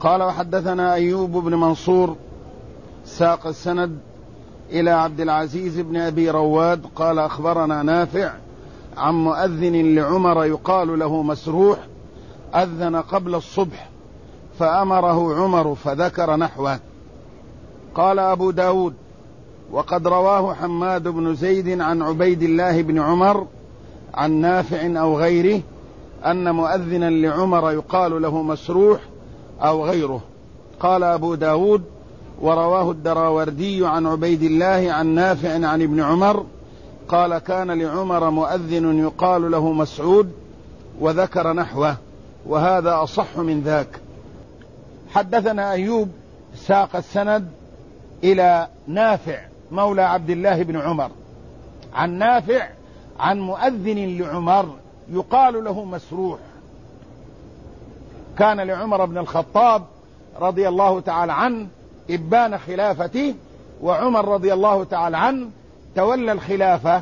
قال وحدثنا أيوب بن منصور ساق السند إلى عبد العزيز بن أبي رواد قال أخبرنا نافع عن مؤذن لعمر يقال له مسروح أذن قبل الصبح فأمره عمر فذكر نحوه. قال أبو داود وقد رواه حماد بن زيد عن عبيد الله بن عمر عن نافع أو غيره أن مؤذنا لعمر يقال له مسروح أو غيره. قال أبو داود ورواه الدراوردي عن عبيد الله عن نافع عن ابن عمر قال كان لعمر مؤذن يقال له مسعود وذكر نحوه، وهذا أصح من ذاك. حدثنا أيوب ساق السند إلى نافع مولى عبد الله بن عمر عن نافع عن مؤذن لعمر يقال له مسروح، كان لعمر بن الخطاب رضي الله تعالى عنه إبان خلافته، وعمر رضي الله تعالى عنه تولى الخلافة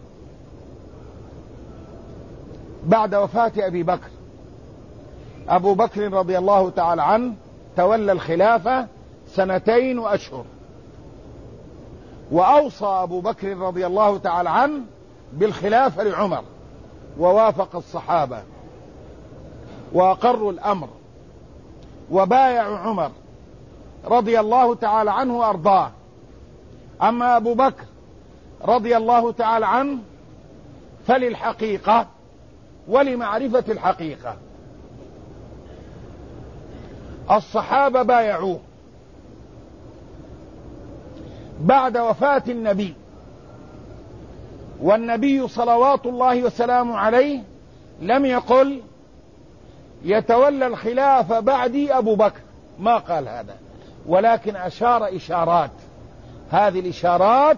بعد وفاة أبي بكر. أبو بكر رضي الله تعالى عنه تولى الخلافة 2 وأشهر، وأوصى أبو بكر رضي الله تعالى عنه بالخلافة لعمر، ووافق الصحابة وأقروا الأمر وبايعوا عمر رضي الله تعالى عنه وأرضاه. أما أبو بكر رضي الله تعالى عنه فللحقيقة ولمعرفة الحقيقة الصحابة بايعوه بعد وفاة النبي، والنبي صلوات الله وسلامه عليه لم يقل يتولى الخلافة بعدي أبو بكر، ما قال هذا، ولكن أشار إشارات. هذه الإشارات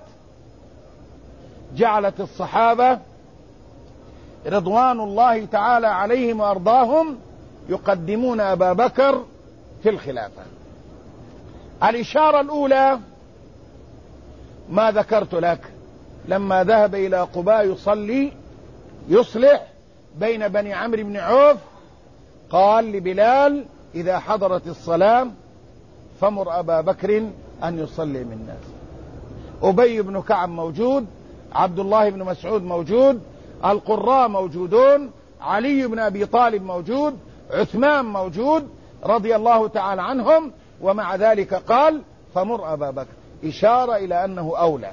جعلت الصحابة رضوان الله تعالى عليهم وأرضاهم يقدمون أبا بكر في الخلافة. الإشارة الأولى ما ذكرت لك لما ذهب إلى قباء يصلح بين بني عمرو بن عوف، قال لبلال إذا حضرت الصلاة فمر أبا بكر أن يصلي من الناس. أبي بن كعب موجود، عبد الله بن مسعود موجود، القراء موجودون، علي بن أبي طالب موجود، عثمان موجود رضي الله تعالى عنهم، ومع ذلك قال فمر أبا بكر، إشارة إلى أنه أولى.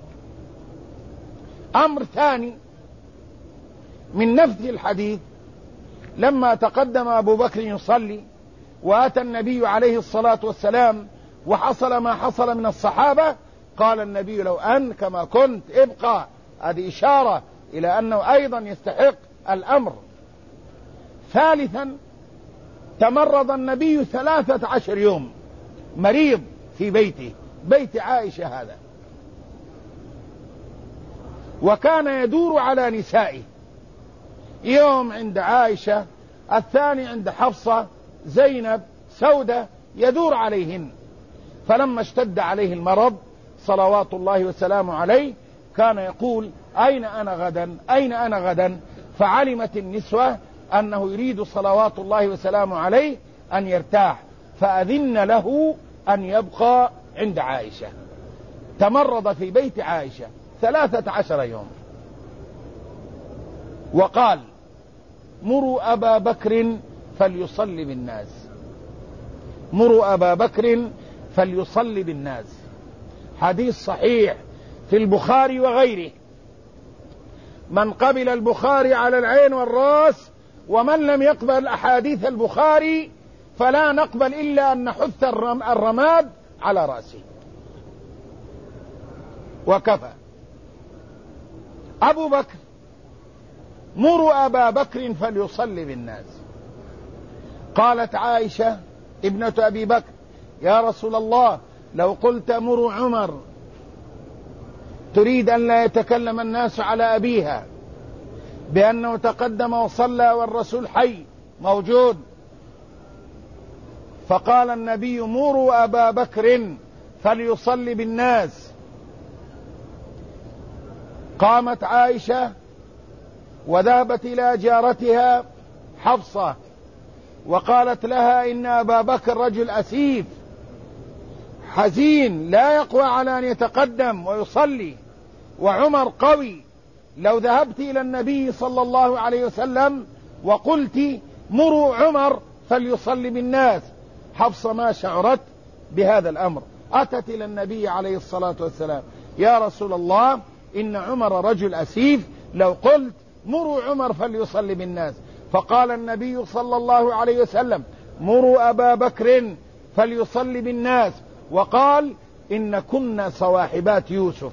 أمر ثاني من نفس الحديث، لما تقدم أبو بكر يصلي وأتى النبي عليه الصلاة والسلام وحصل ما حصل من الصحابة، قال النبي لو أن كما كنت ابقى. هذه إشارة إلى أنه أيضا يستحق الأمر. ثالثا تمرض النبي 13 يوم مريض في بيته، بيت عائشة هذا، وكان يدور على نسائه، يوم عند عائشة، الثاني عند حفصة، زينب، سودة، يدور عليهن. فلما اشتد عليه المرض صلوات الله وسلامه عليه كان يقول أين أنا غدا، أين أنا غدا. فعلمت النسوة أنه يريد صلوات الله وسلامه عليه أن يرتاح، فأذن له أن يبقى عند عائشة. تمرض في بيت عائشة 13 يوم، وقال مروا أبا بكر فليصلي بالناس، مروا أبا بكر فليصلي بالناس. حديث صحيح في البخاري وغيره. من قبل البخاري على العين والراس، ومن لم يقبل أحاديث البخاري فلا نقبل إلا أن نحث الرماد على رأسه وكفى. أبو بكر مروا أبا بكر فليصلي بالناس. قالت عائشة ابنة أبي بكر يا رسول الله لو قلت مروا عمر تريد أن لا يتكلم الناس على أبيها بأنه تقدم وصلى والرسول حي موجود. فقال النبي مروا أبا بكر فليصلي بالناس. قامت عائشة وذهبت إلى جارتها حفصة وقالت لها إن أبا بكر رجل أسيف حزين لا يقوى على أن يتقدم ويصلي، وعمر قوي، لو ذهبت إلى النبي صلى الله عليه وسلم وقلت مروا عمر فليصلي بالناس، حفصة ما شعرت بهذا الأمر، أتت إلى النبي عليه الصلاة والسلام: يا رسول الله إن عمر رجل أسيف، لو قلت مروا عمر فليصلي بالناس. فقال النبي صلى الله عليه وسلم: مروا أبا بكر فليصلي بالناس. وقال: إن كنا صواحبات يوسف.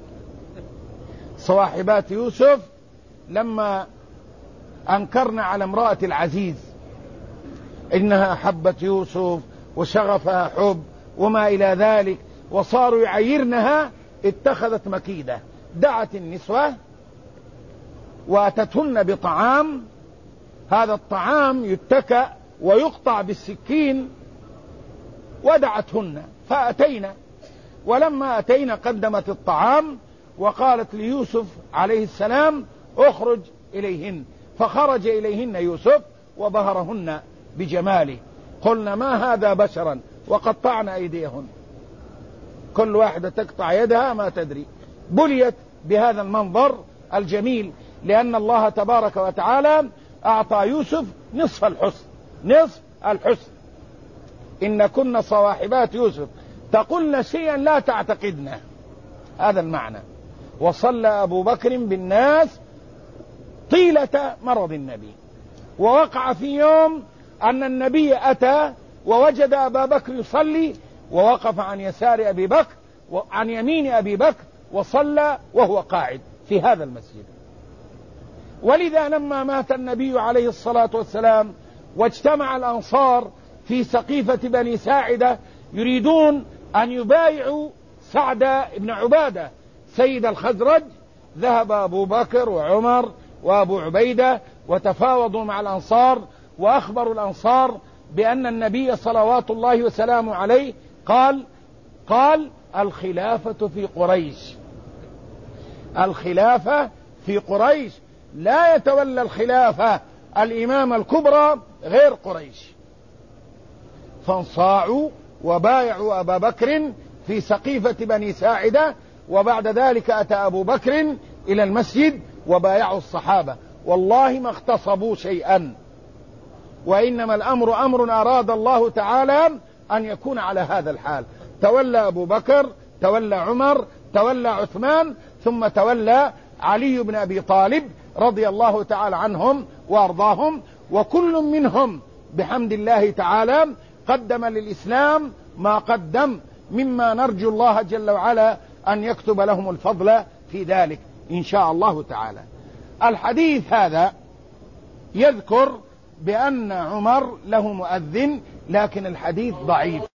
صواحبات يوسف لما أنكرنا على امرأة العزيز إنها أحبت يوسف وشغفها حب وما إلى ذلك، وصاروا يعيرنها، اتخذت مكيدة، دعت النسوة وأتتهن بطعام، هذا الطعام يتكأ ويقطع بالسكين، ودعتهن فأتينا، ولما أتينا قدمت الطعام وقالت ليوسف عليه السلام: اخرج إليهن. فخرج إليهن يوسف وبهرهن بجماله. قلنا: ما هذا بشرا، وقطعنا أيديهن، كل واحدة تقطع يدها ما تدري. بليت بهذا المنظر الجميل، لأن الله تبارك وتعالى أعطى يوسف نصف الحسن، نصف الحسن. إن كنا صواحبات يوسف تقولن شيئا لا تعتقدنه، هذا المعنى. وصلى أبو بكر بالناس طيلة مرض النبي، ووقع في يوم أن النبي أتى ووجد أبا بكر يصلي، ووقف عن يسار أبي بكر وعن يمين أبي بكر وصلى وهو قاعد في هذا المسجد. ولذا لما مات النبي عليه الصلاة والسلام واجتمع الأنصار في سقيفة بني ساعدة يريدون أن يبايعوا سعد بن عبادة سيد الخزرج، ذهب أبو بكر وعمر وأبو عبيدة وتفاوضوا مع الأنصار، وأخبروا الأنصار بأن النبي صلوات الله وسلامه عليه قال الخلافة في قريش، الخلافة في قريش، لا يتولى الخلافة الإمامة الكبرى غير قريش. فانصاعوا وبايعوا أبا بكر في سقيفة بني ساعدة، وبعد ذلك أتى أبو بكر إلى المسجد وبايعوا الصحابة. والله ما اغتصبوا شيئا، وإنما الأمر أمر أراد الله تعالى أن يكون على هذا الحال. تولى أبو بكر، تولى عمر، تولى عثمان، ثم تولى علي بن أبي طالب رضي الله تعالى عنهم وأرضاهم، وكل منهم بحمد الله تعالى قدم للإسلام ما قدم، مما نرجو الله جل وعلا أن يكتب لهم الفضل في ذلك إن شاء الله تعالى. الحديث هذا يذكر بأن عمر له مؤذن، لكن الحديث ضعيف.